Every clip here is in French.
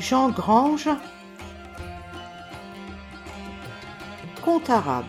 Jean Grange, conte arabe.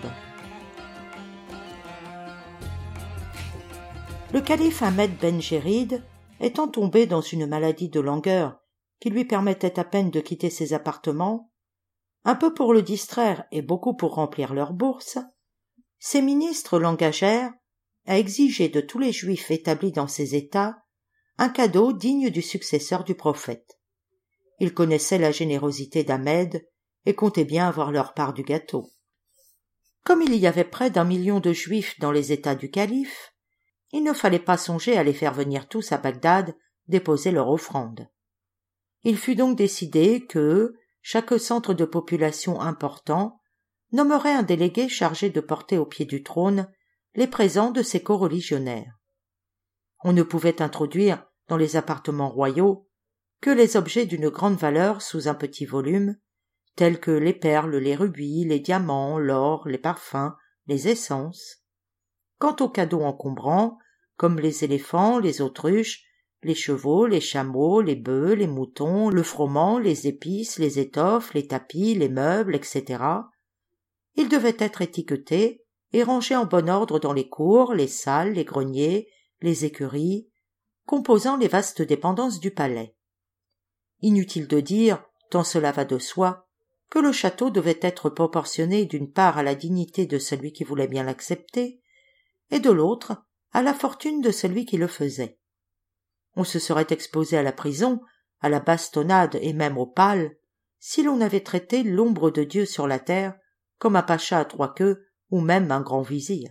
Le calife Ahmed Ben Jérid, étant tombé dans une maladie de langueur qui lui permettait à peine de quitter ses appartements, un peu pour le distraire et beaucoup pour remplir leurs bourses, ses ministres l'engagèrent à exiger de tous les juifs établis dans ces États un cadeau digne du successeur du prophète. Ils connaissaient la générosité d'Ahmed et comptaient bien avoir leur part du gâteau. Comme il y avait près d'1 million de juifs dans les États du calife, il ne fallait pas songer à les faire venir tous à Bagdad déposer leur offrande. Il fut donc décidé que chaque centre de population important nommerait un délégué chargé de porter au pied du trône les présents de ses coreligionnaires. On ne pouvait introduire dans les appartements royaux que les objets d'une grande valeur sous un petit volume, tels que les perles, les rubis, les diamants, l'or, les parfums, les essences. Quant aux cadeaux encombrants, comme les éléphants, les autruches, les chevaux, les chameaux, les bœufs, les moutons, le froment, les épices, les étoffes, les tapis, les meubles, etc., ils devaient être étiquetés et rangés en bon ordre dans les cours, les salles, les greniers, les écuries, composant les vastes dépendances du palais. Inutile de dire, tant cela va de soi, que le château devait être proportionné d'une part à la dignité de celui qui voulait bien l'accepter, et de l'autre à la fortune de celui qui le faisait. On se serait exposé à la prison, à la bastonnade et même au pal, si l'on avait traité l'ombre de Dieu sur la terre comme un pacha à 3 queues ou même un grand vizir.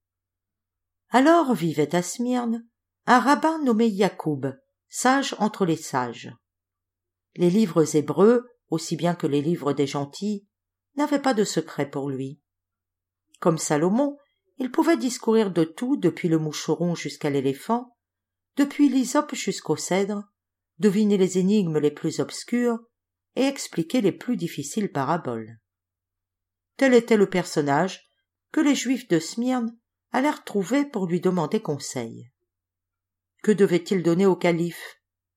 Alors vivait à Smyrne un rabbin nommé Yacoub, sage entre les sages. Les livres hébreux, aussi bien que les livres des gentils, n'avaient pas de secret pour lui. Comme Salomon, il pouvait discourir de tout depuis le moucheron jusqu'à l'éléphant, depuis l'hysope jusqu'au cèdre, deviner les énigmes les plus obscures et expliquer les plus difficiles paraboles. Tel était le personnage que les Juifs de Smyrne allèrent trouver pour lui demander conseil. Que devaient-ils donner au calife?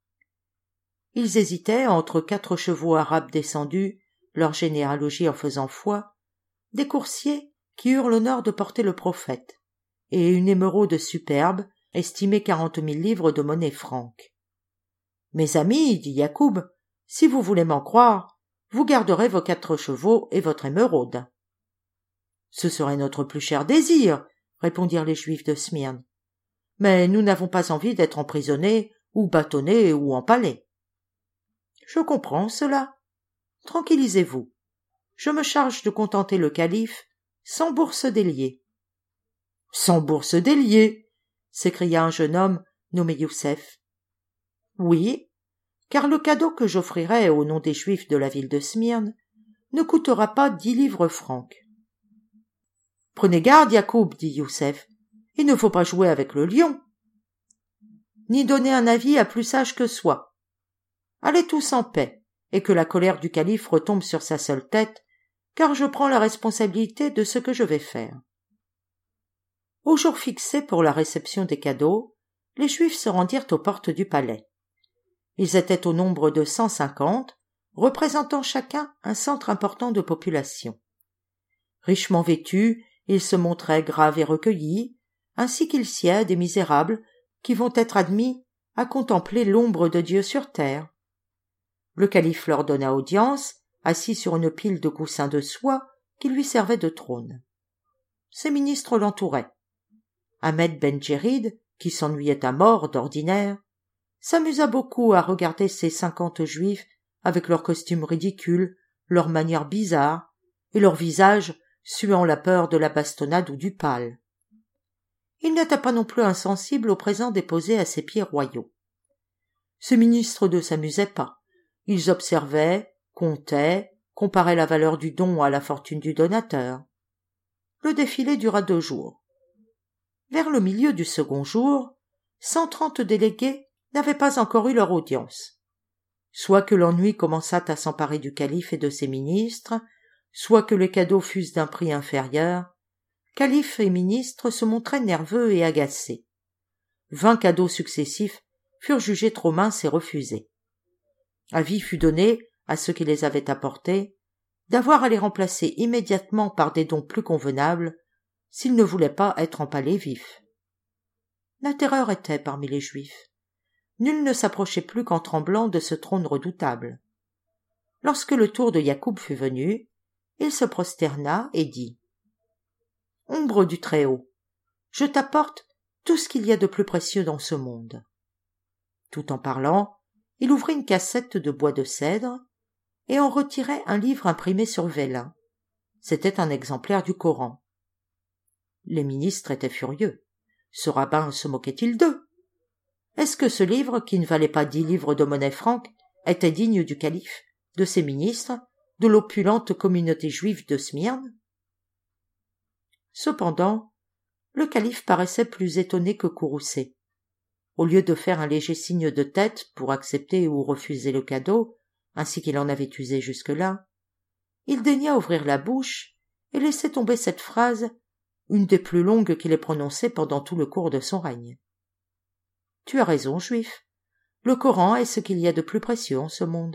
Ils hésitaient entre 4 chevaux arabes descendus, leur généalogie en faisant foi, des coursiers qui eurent l'honneur de porter le prophète, et une émeraude superbe, estimée 40 000 livres de monnaie franque. « Mes amis, dit Yacoub, si vous voulez m'en croire, vous garderez vos 4 chevaux et votre émeraude. »« Ce serait notre plus cher désir, » répondirent les Juifs de Smyrne. « Mais nous n'avons pas envie d'être emprisonnés, ou bâtonnés, ou empalés. »« Je comprends cela. Tranquillisez-vous. Je me charge de contenter le calife sans bourse délier. »« Sans bourse délier !» s'écria un jeune homme nommé Youssef. « Oui, car le cadeau que j'offrirai au nom des Juifs de la ville de Smyrne ne coûtera pas 10 livres francs. »« Prenez garde, Yacoub, dit Youssef, il ne faut pas jouer avec le lion, ni donner un avis à plus sage que soi. Allez tous en paix, et que la colère du calife retombe sur sa seule tête, car je prends la responsabilité de ce que je vais faire. » Au jour fixé pour la réception des cadeaux, les Juifs se rendirent aux portes du palais. Ils étaient au nombre de 150, représentant chacun un centre important de population. Richement vêtus, ils se montraient graves et recueillis, ainsi qu'il sied à des misérables qui vont être admis à contempler l'ombre de Dieu sur terre. Le calife leur donna audience, assis sur une pile de coussins de soie qui lui servait de trône. Ses ministres l'entouraient. Ahmed Ben Jérid, qui s'ennuyait à mort d'ordinaire, s'amusa beaucoup à regarder ces 50 Juifs avec leurs costumes ridicules, leurs manières bizarres et leurs visages suant la peur de la bastonnade ou du pal. Il n'était pas non plus insensible aux présents déposés à ses pieds royaux. Ses ministres ne s'amusaient pas. Ils observaient, comptaient, comparaient la valeur du don à la fortune du donateur. Le défilé dura 2 jours. Vers le milieu du second jour, 130 délégués n'avaient pas encore eu leur audience. Soit que l'ennui commençât à s'emparer du calife et de ses ministres, soit que les cadeaux fussent d'un prix inférieur, calife et ministres se montraient nerveux et agacés. 20 cadeaux successifs furent jugés trop minces et refusés. Avis fut donné à ceux qui les avaient apportés d'avoir à les remplacer immédiatement par des dons plus convenables s'ils ne voulaient pas être empalés vifs. La terreur était parmi les Juifs. Nul ne s'approchait plus qu'en tremblant de ce trône redoutable. Lorsque le tour de Yacoub fut venu, il se prosterna et dit « Ombre du Très-Haut, je t'apporte tout ce qu'il y a de plus précieux dans ce monde. » Tout en parlant, il ouvrit une cassette de bois de cèdre et en retirait un livre imprimé sur vélin. C'était un exemplaire du Coran. Les ministres étaient furieux. Ce rabbin se moquait-il d'eux? Est-ce que ce livre, qui ne valait pas 10 livres de monnaie franque, était digne du calife, de ses ministres, de l'opulente communauté juive de Smyrne? Cependant, le calife paraissait plus étonné que courroucé. Au lieu de faire un léger signe de tête pour accepter ou refuser le cadeau, ainsi qu'il en avait usé jusque-là, il daigna ouvrir la bouche et laisser tomber cette phrase, une des plus longues qu'il ait prononcées pendant tout le cours de son règne. « Tu as raison, Juif. Le Coran est ce qu'il y a de plus précieux en ce monde. »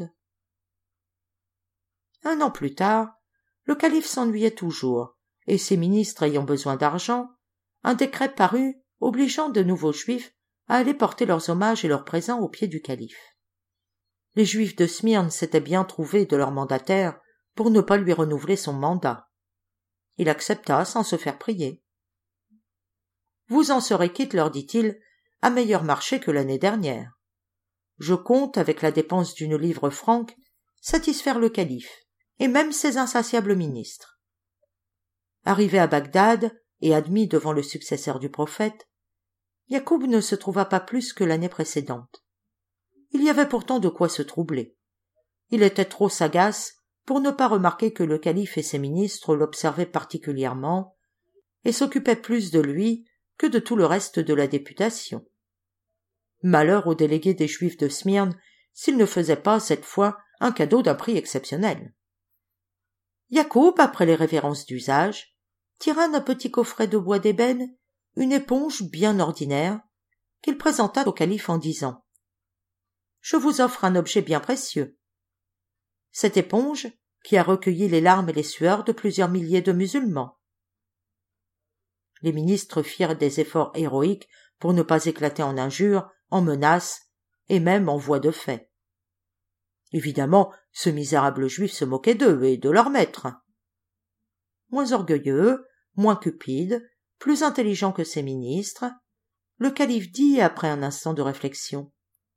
1 an plus tard, le calife s'ennuyait toujours, et ses ministres ayant besoin d'argent, un décret parut obligeant de nouveaux Juifs à aller porter leurs hommages et leurs présents aux pieds du calife. Les Juifs de Smyrne s'étaient bien trouvés de leur mandataire pour ne pas lui renouveler son mandat. Il accepta sans se faire prier. « Vous en serez quitte, leur dit-il, à meilleur marché que l'année dernière. Je compte, avec la dépense d'une livre franque, satisfaire le calife, et même ses insatiables ministres. » Arrivé à Bagdad et admis devant le successeur du prophète, Yacoub ne se trouva pas plus que l'année précédente. Il y avait pourtant de quoi se troubler. Il était trop sagace pour ne pas remarquer que le calife et ses ministres l'observaient particulièrement et s'occupaient plus de lui que de tout le reste de la députation. Malheur aux délégués des Juifs de Smyrne s'ils ne faisaient pas, cette fois, un cadeau d'un prix exceptionnel. Yacoub, après les révérences d'usage, tira d'un petit coffret de bois d'ébène une éponge bien ordinaire qu'il présenta au calife en disant « Je vous offre un objet bien précieux. » Cette éponge qui a recueilli les larmes et les sueurs de plusieurs milliers de musulmans. Les ministres firent des efforts héroïques pour ne pas éclater en injures, en menaces et même en voies de fait. Évidemment, ce misérable juif se moquait d'eux et de leur maître. Moins orgueilleux, moins cupide, plus intelligent que ses ministres, le calife dit après un instant de réflexion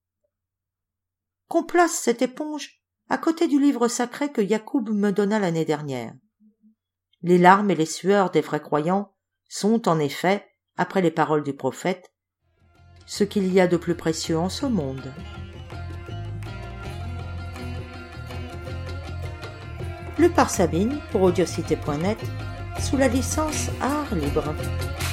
« Qu'on place cette éponge à côté du livre sacré que Yacoub me donna l'année dernière. Les larmes et les sueurs des vrais croyants sont, en effet, après les paroles du prophète, ce qu'il y a de plus précieux en ce monde. » Lu par Sabine pour audiocité.net sous la licence Art Libre.